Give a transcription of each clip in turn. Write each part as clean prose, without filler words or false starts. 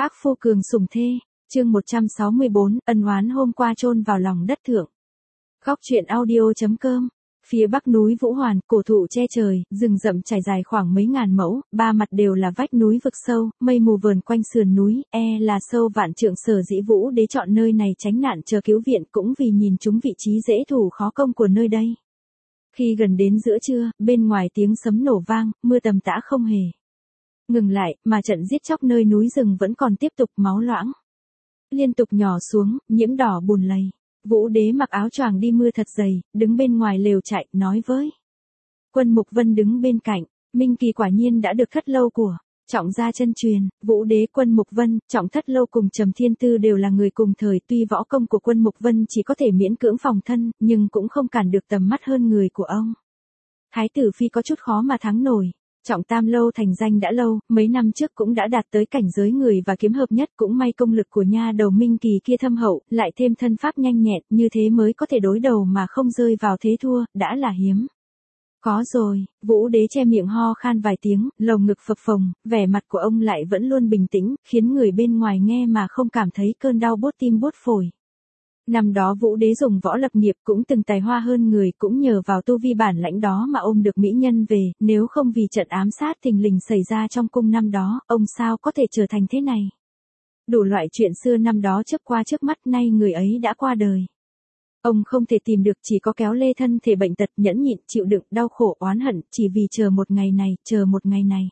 Ác phu cường sủng thê, chương 164, ân oán hôm qua chôn vào lòng đất thượng. Góc truyện audio.com. Phía bắc núi Vũ Hoàn, cổ thụ che trời, rừng rậm trải dài khoảng mấy ngàn mẫu, ba mặt đều là vách núi vực sâu, mây mù vờn quanh sườn núi, là sâu vạn trượng. Sở dĩ Vũ Đế chọn nơi này tránh nạn chờ cứu viện cũng vì nhìn chúng vị trí dễ thủ khó công của nơi đây. Khi gần đến giữa trưa, bên ngoài tiếng sấm nổ vang, mưa tầm tã không hề ngừng lại, mà trận giết chóc nơi núi rừng vẫn còn tiếp tục, máu loãng liên tục nhỏ xuống, nhiễm đỏ bùn lầy. Vũ Đế mặc áo choàng đi mưa thật dày, đứng bên ngoài lều trại, nói với Quân Mục Vân đứng bên cạnh, Minh Kỳ quả nhiên đã được Thất Lâu của Trọng gia chân truyền. Vũ Đế, Quân Mục Vân, Trọng Thất Lâu cùng Trầm Thiên Tư đều là người cùng thời, tuy võ công của Quân Mục Vân chỉ có thể miễn cưỡng phòng thân, nhưng cũng không cản được tầm mắt hơn người của ông. Thái tử phi có chút khó mà thắng nổi. Trọng Tam Lâu thành danh đã lâu, mấy năm trước cũng đã đạt tới cảnh giới người và kiếm hợp nhất, cũng may công lực của nha đầu Minh Kỳ kia thâm hậu, lại thêm thân pháp nhanh nhẹn, như thế mới có thể đối đầu mà không rơi vào thế thua, đã là hiếm. Có rồi, Vũ Đế che miệng ho khan vài tiếng, lồng ngực phập phồng, vẻ mặt của ông lại vẫn luôn bình tĩnh, khiến người bên ngoài nghe mà không cảm thấy cơn đau buốt tim buốt phổi. Năm đó Vũ Đế dùng võ lập nghiệp, cũng từng tài hoa hơn người, cũng nhờ vào tu vi bản lãnh đó mà ôm được mỹ nhân về, nếu không vì trận ám sát thình lình xảy ra trong cung năm đó, ông sao có thể trở thành thế này. Đủ loại chuyện xưa năm đó chớp qua trước mắt, nay người ấy đã qua đời. Ông không thể tìm được, chỉ có kéo lê thân thể bệnh tật, nhẫn nhịn chịu đựng đau khổ oán hận, chỉ vì chờ một ngày này, chờ một ngày này.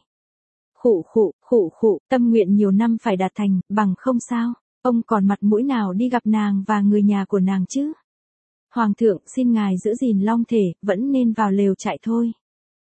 Khụ, tâm nguyện nhiều năm phải đạt thành, bằng không sao. Ông còn mặt mũi nào đi gặp nàng và người nhà của nàng chứ? Hoàng thượng, xin ngài giữ gìn long thể, vẫn nên vào lều trại thôi.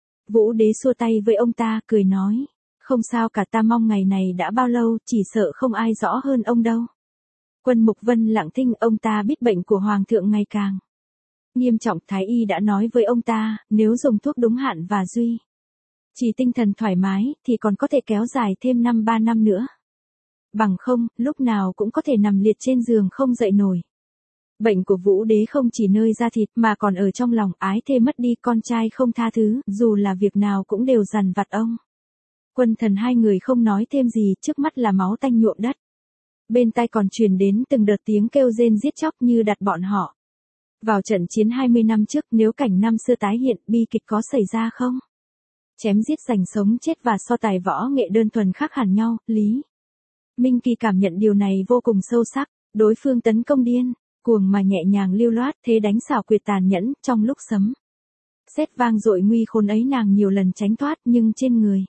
Vũ Đế xua tay với ông ta, cười nói. Không sao cả, ta mong ngày này đã bao lâu, chỉ sợ không ai rõ hơn ông đâu. Quân Mục Vân lặng thinh, ông ta biết bệnh của Hoàng thượng ngày càng nghiêm trọng. Thái y đã nói với ông ta, nếu dùng thuốc đúng hạn và duy trì tinh thần thoải mái, thì còn có thể kéo dài thêm 3 năm nữa. Bằng không, lúc nào cũng có thể nằm liệt trên giường không dậy nổi. Bệnh của Vũ Đế không chỉ nơi da thịt mà còn ở trong lòng, ái thê mất đi, con trai không tha thứ, dù là việc nào cũng đều dằn vặt ông. Quân thần hai người không nói thêm gì, trước mắt là máu tanh nhuộm đất. Bên tai còn truyền đến từng đợt tiếng kêu rên giết chóc như đặt bọn họ vào trận chiến 20 năm trước. Nếu cảnh năm xưa tái hiện, bi kịch có xảy ra không? Chém giết giành sống chết và so tài võ nghệ đơn thuần khác hẳn nhau. Lý Minh Kỳ cảm nhận điều này vô cùng sâu sắc. Đối phương tấn công điên cuồng mà nhẹ nhàng lưu loát, thế đánh xảo quyệt tàn nhẫn, trong lúc sấm sét vang dội nguy khốn ấy, nàng nhiều lần tránh thoát, nhưng trên người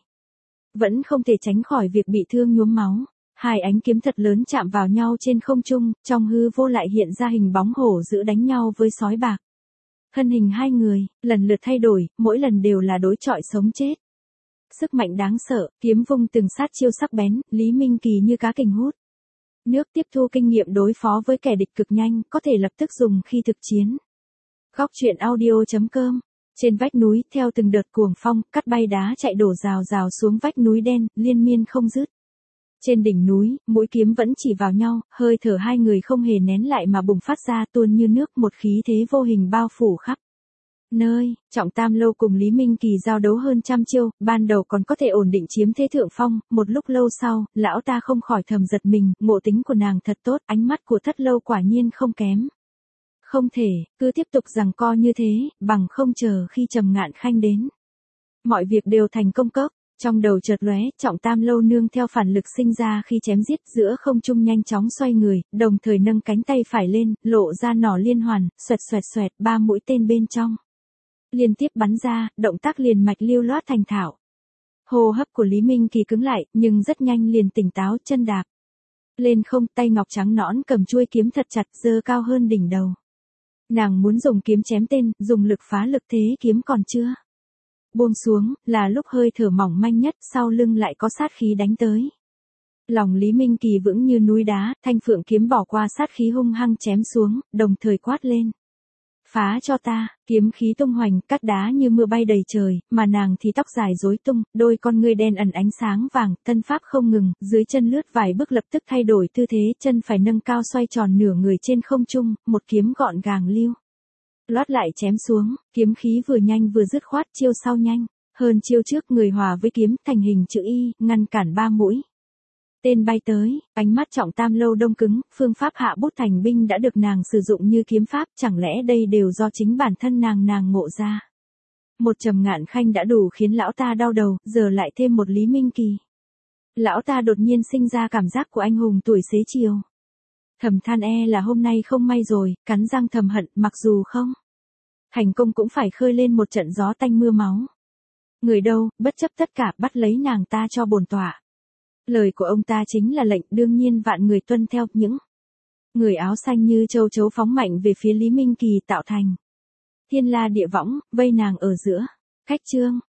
vẫn không thể tránh khỏi việc bị thương nhuốm máu. Hai ánh kiếm thật lớn chạm vào nhau trên không trung, trong hư vô lại hiện ra hình bóng hổ dữ đánh nhau với sói bạc. Thân hình hai người lần lượt thay đổi, mỗi lần đều là đối chọi sống chết. Sức mạnh đáng sợ, kiếm vung từng sát chiêu sắc bén, Lý Minh Kỳ như cá kình hút nước, tiếp thu kinh nghiệm đối phó với kẻ địch cực nhanh, có thể lập tức dùng khi thực chiến. Góc truyện audio.com. Trên vách núi, theo từng đợt cuồng phong, cắt bay đá chạy đổ rào rào xuống vách núi đen, liên miên không dứt. Trên đỉnh núi, mũi kiếm vẫn chỉ vào nhau, hơi thở hai người không hề nén lại mà bùng phát ra, tuôn như nước, một khí thế vô hình bao phủ khắp nơi. Trọng Tam Lâu cùng Lý Minh Kỳ giao đấu hơn trăm chiêu, ban đầu còn có thể ổn định chiếm thế thượng phong, một lúc lâu sau, lão ta không khỏi thầm giật mình, ngộ tính của nàng thật tốt, ánh mắt của Thất Lâu quả nhiên không kém. Không thể, cứ tiếp tục giằng co như thế, bằng không chờ khi Trầm Ngạn Khanh đến, mọi việc đều thành công cốc. Trong đầu chợt lóe, Trọng Tam Lâu nương theo phản lực sinh ra khi chém giết, giữa không trung nhanh chóng xoay người, đồng thời nâng cánh tay phải lên, lộ ra nỏ liên hoàn, xoẹt, 3 mũi tên bên trong liên tiếp bắn ra, động tác liền mạch lưu loát thành thạo. Hô hấp của Lý Minh Kỳ cứng lại, nhưng rất nhanh liền tỉnh táo, chân đạp lên không, tay ngọc trắng nõn cầm chuôi kiếm thật chặt, giơ cao hơn đỉnh đầu. Nàng muốn dùng kiếm chém tên, dùng lực phá lực, thế kiếm còn chưa buông xuống, là lúc hơi thở mỏng manh nhất, sau lưng lại có sát khí đánh tới. Lòng Lý Minh Kỳ vững như núi đá, thanh phượng kiếm bỏ qua sát khí hung hăng chém xuống, đồng thời quát lên. Phá cho ta, kiếm khí tung hoành, cắt đá như mưa bay đầy trời, mà nàng thì tóc dài rối tung, đôi con ngươi đen ẩn ánh sáng vàng, thân pháp không ngừng, dưới chân lướt vài bước lập tức thay đổi tư thế, chân phải nâng cao xoay tròn nửa người trên không trung, một kiếm gọn gàng lưu loát lại chém xuống, kiếm khí vừa nhanh vừa dứt khoát, chiêu sau nhanh hơn chiêu trước, người hòa với kiếm thành hình chữ Y, ngăn cản 3 mũi Tên bay tới, ánh mắt trọng tam lâu đông cứng, phương pháp hạ bút thành binh đã được nàng sử dụng như kiếm pháp, chẳng lẽ đây đều do chính bản thân nàng ngộ ra. Một Trầm Ngạn Khanh đã đủ khiến lão ta đau đầu, giờ lại thêm một Lý Minh Kỳ. Lão ta đột nhiên sinh ra cảm giác của anh hùng tuổi xế chiều. Thầm than là hôm nay không may rồi, cắn răng thầm hận, mặc dù không thành công cũng phải khơi lên một trận gió tanh mưa máu. Người đâu, bất chấp tất cả bắt lấy nàng ta cho bổn tọa. Lời của ông ta chính là lệnh, đương nhiên vạn người tuân theo, những người áo xanh như châu chấu phóng mạnh về phía Lý Minh Kỳ tạo thành thiên la địa võng, vây nàng ở giữa. Khách trương,